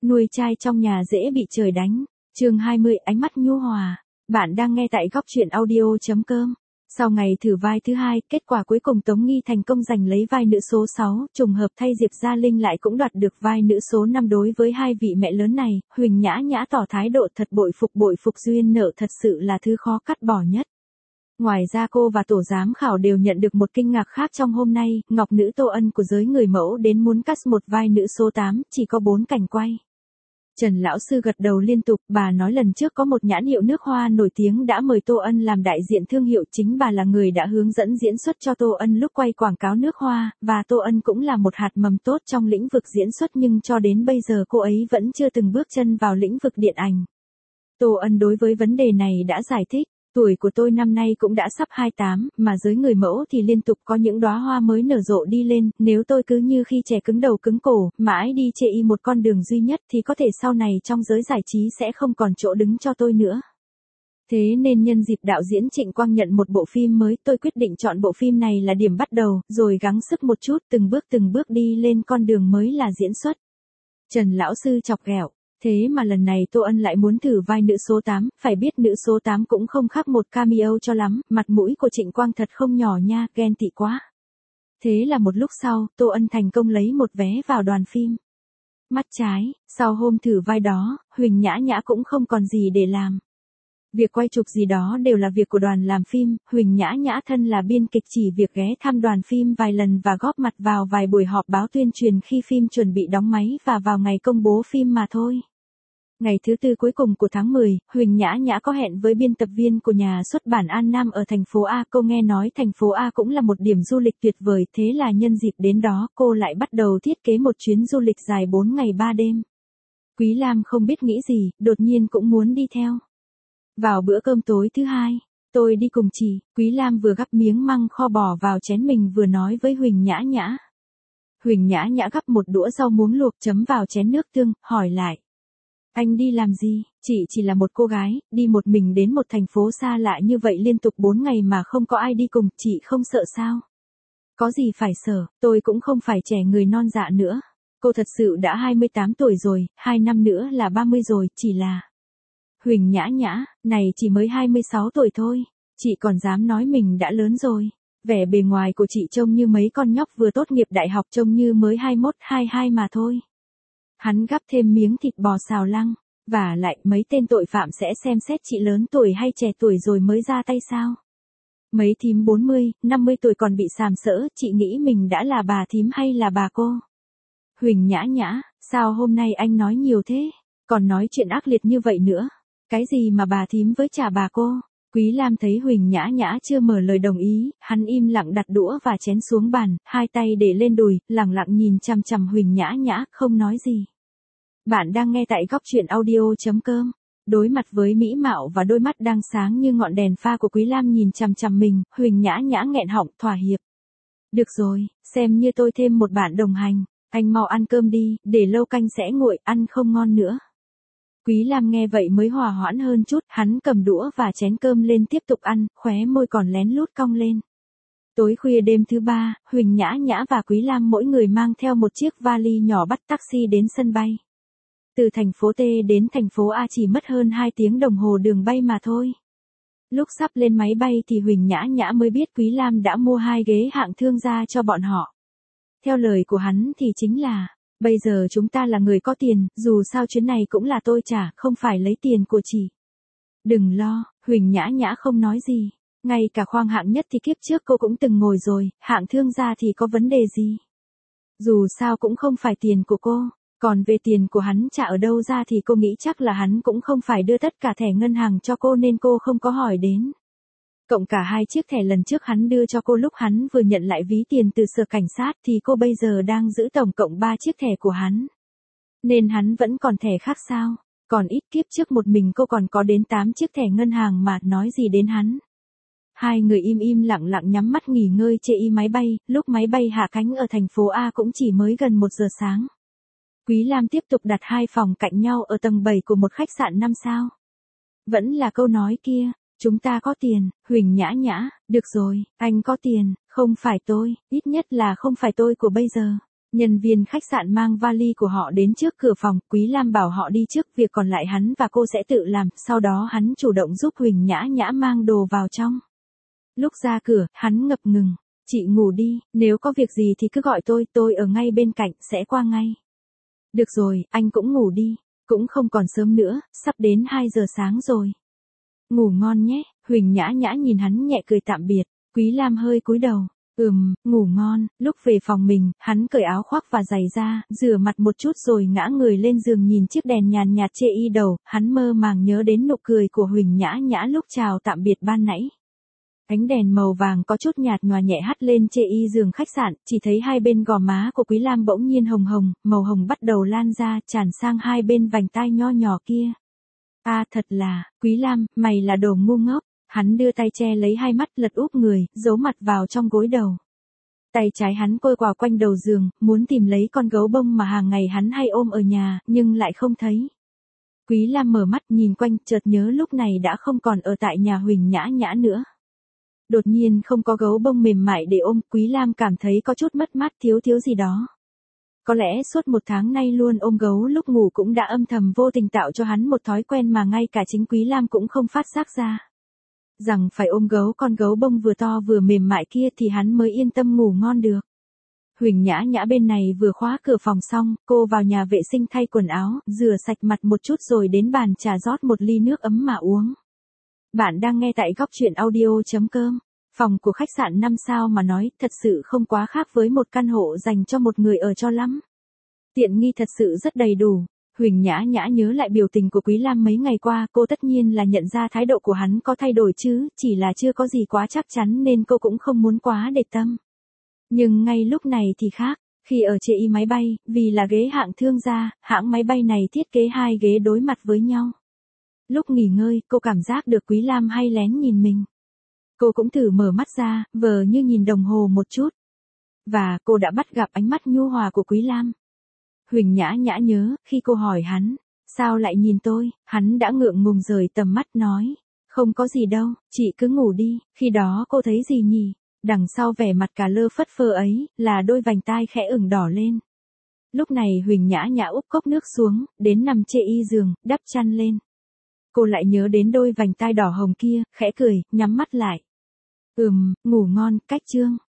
Nuôi trai trong nhà dễ bị trời đánh. Chương 20, ánh mắt nhu hòa. Bạn đang nghe tại góc truyện audio.com. Sau ngày thử vai thứ hai, kết quả cuối cùng Tống Nghi thành công giành lấy vai nữ số 6, trùng hợp thay Diệp Gia Linh lại cũng đoạt được vai nữ số 5. Đối với hai vị mẹ lớn này, Huỳnh Nhã Nhã tỏ thái độ thật bội phục, duyên nợ thật sự là thứ khó cắt bỏ nhất. Ngoài ra cô và tổ giám khảo đều nhận được một kinh ngạc khác trong hôm nay, ngọc nữ Tô Ân của giới người mẫu đến muốn cast một vai nữ số 8, chỉ có 4 cảnh quay. Trần lão sư gật đầu liên tục, bà nói lần trước có một nhãn hiệu nước hoa nổi tiếng đã mời Tô Ân làm đại diện thương hiệu, chính bà là người đã hướng dẫn diễn xuất cho Tô Ân lúc quay quảng cáo nước hoa, và Tô Ân cũng là một hạt mầm tốt trong lĩnh vực diễn xuất, nhưng cho đến bây giờ cô ấy vẫn chưa từng bước chân vào lĩnh vực điện ảnh. Tô Ân đối với vấn đề này đã giải thích. Tuổi của tôi năm nay cũng đã sắp 28, mà giới người mẫu thì liên tục có những đóa hoa mới nở rộ đi lên, nếu tôi cứ như khi trẻ cứng đầu cứng cổ, mãi đi chê y một con đường duy nhất thì có thể sau này trong giới giải trí sẽ không còn chỗ đứng cho tôi nữa. Thế nên nhân dịp đạo diễn Trịnh Quang nhận một bộ phim mới, tôi quyết định chọn bộ phim này là điểm bắt đầu, rồi gắng sức một chút, từng bước đi lên con đường mới là diễn xuất. Trần lão sư chọc ghẹo. Thế mà lần này Tô Ân lại muốn thử vai nữ số 8, phải biết nữ số 8 cũng không khác một cameo cho lắm, mặt mũi của Trịnh Quang thật không nhỏ nha, ghen tị quá. Thế là một lúc sau, Tô Ân thành công lấy một vé vào đoàn phim. Mắt trái, sau hôm thử vai đó, Huỳnh Nhã Nhã cũng không còn gì để làm. Việc quay chụp gì đó đều là việc của đoàn làm phim, Huỳnh Nhã Nhã thân là biên kịch chỉ việc ghé thăm đoàn phim vài lần và góp mặt vào vài buổi họp báo tuyên truyền khi phim chuẩn bị đóng máy và vào ngày công bố phim mà thôi. Ngày thứ tư cuối cùng của tháng 10, Huỳnh Nhã Nhã có hẹn với biên tập viên của nhà xuất bản An Nam ở thành phố A. Cô nghe nói thành phố A cũng là một điểm du lịch tuyệt vời, thế là nhân dịp đến đó, cô lại bắt đầu thiết kế một chuyến du lịch dài 4 ngày 3 đêm. Quý Lam không biết nghĩ gì, đột nhiên cũng muốn đi theo. Vào bữa cơm tối thứ hai, tôi đi cùng chị. Quý Lam vừa gắp miếng măng kho bỏ vào chén mình vừa nói với Huỳnh Nhã Nhã. Huỳnh Nhã Nhã gắp một đũa rau muống luộc chấm vào chén nước tương, hỏi lại. Anh đi làm gì? Chị chỉ là một cô gái, đi một mình đến một thành phố xa lạ như vậy liên tục 4 ngày mà không có ai đi cùng, chị không sợ sao? Có gì phải sợ, tôi cũng không phải trẻ người non dạ nữa. Cô thật sự đã 28 tuổi rồi, 2 năm nữa là 30 rồi, chỉ là... Huỳnh Nhã Nhã, này chỉ mới 26 tuổi thôi, chị còn dám nói mình đã lớn rồi. Vẻ bề ngoài của chị trông như mấy con nhóc vừa tốt nghiệp đại học, trông như mới 21, 22 mà thôi. Hắn gắp thêm miếng thịt bò xào lăng, và lại mấy tên tội phạm sẽ xem xét chị lớn tuổi hay trẻ tuổi rồi mới ra tay sao? Mấy thím 40, 50 tuổi còn bị sàm sỡ, chị nghĩ mình đã là bà thím hay là bà cô? Huỳnh Nhã Nhã, sao hôm nay anh nói nhiều thế? Còn nói chuyện ác liệt như vậy nữa. Cái gì mà bà thím với chả bà cô? Quý Lam thấy Huỳnh Nhã Nhã chưa mở lời đồng ý, hắn im lặng đặt đũa và chén xuống bàn, hai tay để lên đùi, lặng lặng nhìn chằm chằm Huỳnh Nhã Nhã, không nói gì. Bạn đang nghe tại góc truyện audio.com. Đối mặt với mỹ mạo và đôi mắt đang sáng như ngọn đèn pha của Quý Lam nhìn chằm chằm mình, Huỳnh Nhã Nhã nghẹn họng, thỏa hiệp. Được rồi, xem như tôi thêm một bạn đồng hành, anh mau ăn cơm đi, để lâu canh sẽ nguội, ăn không ngon nữa. Quý Lam nghe vậy mới hòa hoãn hơn chút, hắn cầm đũa và chén cơm lên tiếp tục ăn, khóe môi còn lén lút cong lên. Tối khuya đêm thứ ba, Huỳnh Nhã Nhã và Quý Lam mỗi người mang theo một chiếc vali nhỏ bắt taxi đến sân bay. Từ thành phố T đến thành phố A chỉ mất hơn 2 tiếng đồng hồ đường bay mà thôi. Lúc sắp lên máy bay thì Huỳnh Nhã Nhã mới biết Quý Lam đã mua 2 ghế hạng thương gia cho bọn họ. Theo lời của hắn thì chính là, bây giờ chúng ta là người có tiền, dù sao chuyến này cũng là tôi trả, không phải lấy tiền của chị. Đừng lo, Huỳnh Nhã Nhã không nói gì. Ngay cả khoang hạng nhất thì kiếp trước cô cũng từng ngồi rồi, hạng thương gia thì có vấn đề gì? Dù sao cũng không phải tiền của cô. Còn về tiền của hắn trả ở đâu ra thì cô nghĩ chắc là hắn cũng không phải đưa tất cả thẻ ngân hàng cho cô nên cô không có hỏi đến. Cộng cả 2 chiếc thẻ lần trước hắn đưa cho cô lúc hắn vừa nhận lại ví tiền từ sở cảnh sát thì cô bây giờ đang giữ tổng cộng 3 chiếc thẻ của hắn. Nên hắn vẫn còn thẻ khác sao? Còn ít kiếp trước một mình cô còn có đến 8 chiếc thẻ ngân hàng mà nói gì đến hắn. Hai người im lặng nhắm mắt nghỉ ngơi chê y máy bay, lúc máy bay hạ cánh ở thành phố A cũng chỉ mới gần 1 giờ sáng. Quý Lam tiếp tục đặt 2 phòng cạnh nhau ở tầng 7 của một khách sạn 5 sao. Vẫn là câu nói kia, chúng ta có tiền, Huỳnh Nhã Nhã, được rồi, anh có tiền, không phải tôi, ít nhất là không phải tôi của bây giờ. Nhân viên khách sạn mang vali của họ đến trước cửa phòng, Quý Lam bảo họ đi trước, việc còn lại hắn và cô sẽ tự làm, sau đó hắn chủ động giúp Huỳnh Nhã Nhã mang đồ vào trong. Lúc ra cửa, hắn ngập ngừng, chị ngủ đi, nếu có việc gì thì cứ gọi tôi ở ngay bên cạnh, sẽ qua ngay. Được rồi, anh cũng ngủ đi, cũng không còn sớm nữa, sắp đến 2 giờ sáng rồi. Ngủ ngon nhé, Huỳnh Nhã Nhã nhìn hắn nhẹ cười tạm biệt, Quý Lam hơi cúi đầu. Ngủ ngon. Lúc về phòng mình, hắn cởi áo khoác và giày ra, rửa mặt một chút rồi ngã người lên giường nhìn chiếc đèn nhàn nhạt chê y đầu, hắn mơ màng nhớ đến nụ cười của Huỳnh Nhã Nhã lúc chào tạm biệt ban nãy. Ánh đèn màu vàng có chút nhạt nhòa nhẹ hắt lên chê y giường khách sạn, chỉ thấy hai bên gò má của Quý Lam bỗng nhiên hồng hồng, màu hồng bắt đầu lan ra, tràn sang hai bên vành tai nho nhỏ kia. Thật là, Quý Lam, mày là đồ ngu ngốc. Hắn đưa tay che lấy hai mắt, lật úp người, giấu mặt vào trong gối đầu. Tay trái hắn côi quào quanh đầu giường, muốn tìm lấy con gấu bông mà hàng ngày hắn hay ôm ở nhà, nhưng lại không thấy. Quý Lam mở mắt nhìn quanh, chợt nhớ lúc này đã không còn ở tại nhà Huỳnh Nhã Nhã nữa. Đột nhiên không có gấu bông mềm mại để ôm, Quý Lam cảm thấy có chút mất mát, thiếu gì đó. Có lẽ suốt 1 tháng nay luôn ôm gấu lúc ngủ cũng đã âm thầm vô tình tạo cho hắn một thói quen mà ngay cả chính Quý Lam cũng không phát giác ra. Rằng phải ôm con gấu bông vừa to vừa mềm mại kia thì hắn mới yên tâm ngủ ngon được. Huỳnh Nhã Nhã bên này vừa khóa cửa phòng xong, cô vào nhà vệ sinh thay quần áo, rửa sạch mặt một chút rồi đến bàn trà rót một ly nước ấm mà uống. Bạn đang nghe tại góc truyện audio.com. Phòng của khách sạn 5 sao mà nói, thật sự không quá khác với một căn hộ dành cho một người ở cho lắm. Tiện nghi thật sự rất đầy đủ. Huỳnh Nhã Nhã nhớ lại biểu tình của Quý Lam mấy ngày qua, cô tất nhiên là nhận ra thái độ của hắn có thay đổi chứ, chỉ là chưa có gì quá chắc chắn nên cô cũng không muốn quá để tâm. Nhưng ngay lúc này thì khác, khi ở chê y máy bay, vì là ghế hạng thương gia, hãng máy bay này thiết kế 2 ghế đối mặt với nhau. Lúc nghỉ ngơi, cô cảm giác được Quý Lam hay lén nhìn mình. Cô cũng thử mở mắt ra, vờ như nhìn đồng hồ một chút. Và cô đã bắt gặp ánh mắt nhu hòa của Quý Lam. Huỳnh Nhã Nhã nhớ, khi cô hỏi hắn, sao lại nhìn tôi, hắn đã ngượng ngùng rời tầm mắt nói, không có gì đâu, chị cứ ngủ đi, khi đó cô thấy gì nhỉ? Đằng sau vẻ mặt cả lơ phất phơ ấy, là đôi vành tai khẽ ửng đỏ lên. Lúc này Huỳnh Nhã Nhã úp cốc nước xuống, đến nằm chê y giường, đắp chăn lên. Cô lại nhớ đến đôi vành tai đỏ hồng kia, khẽ cười, nhắm mắt lại. Ngủ ngon, cách chương.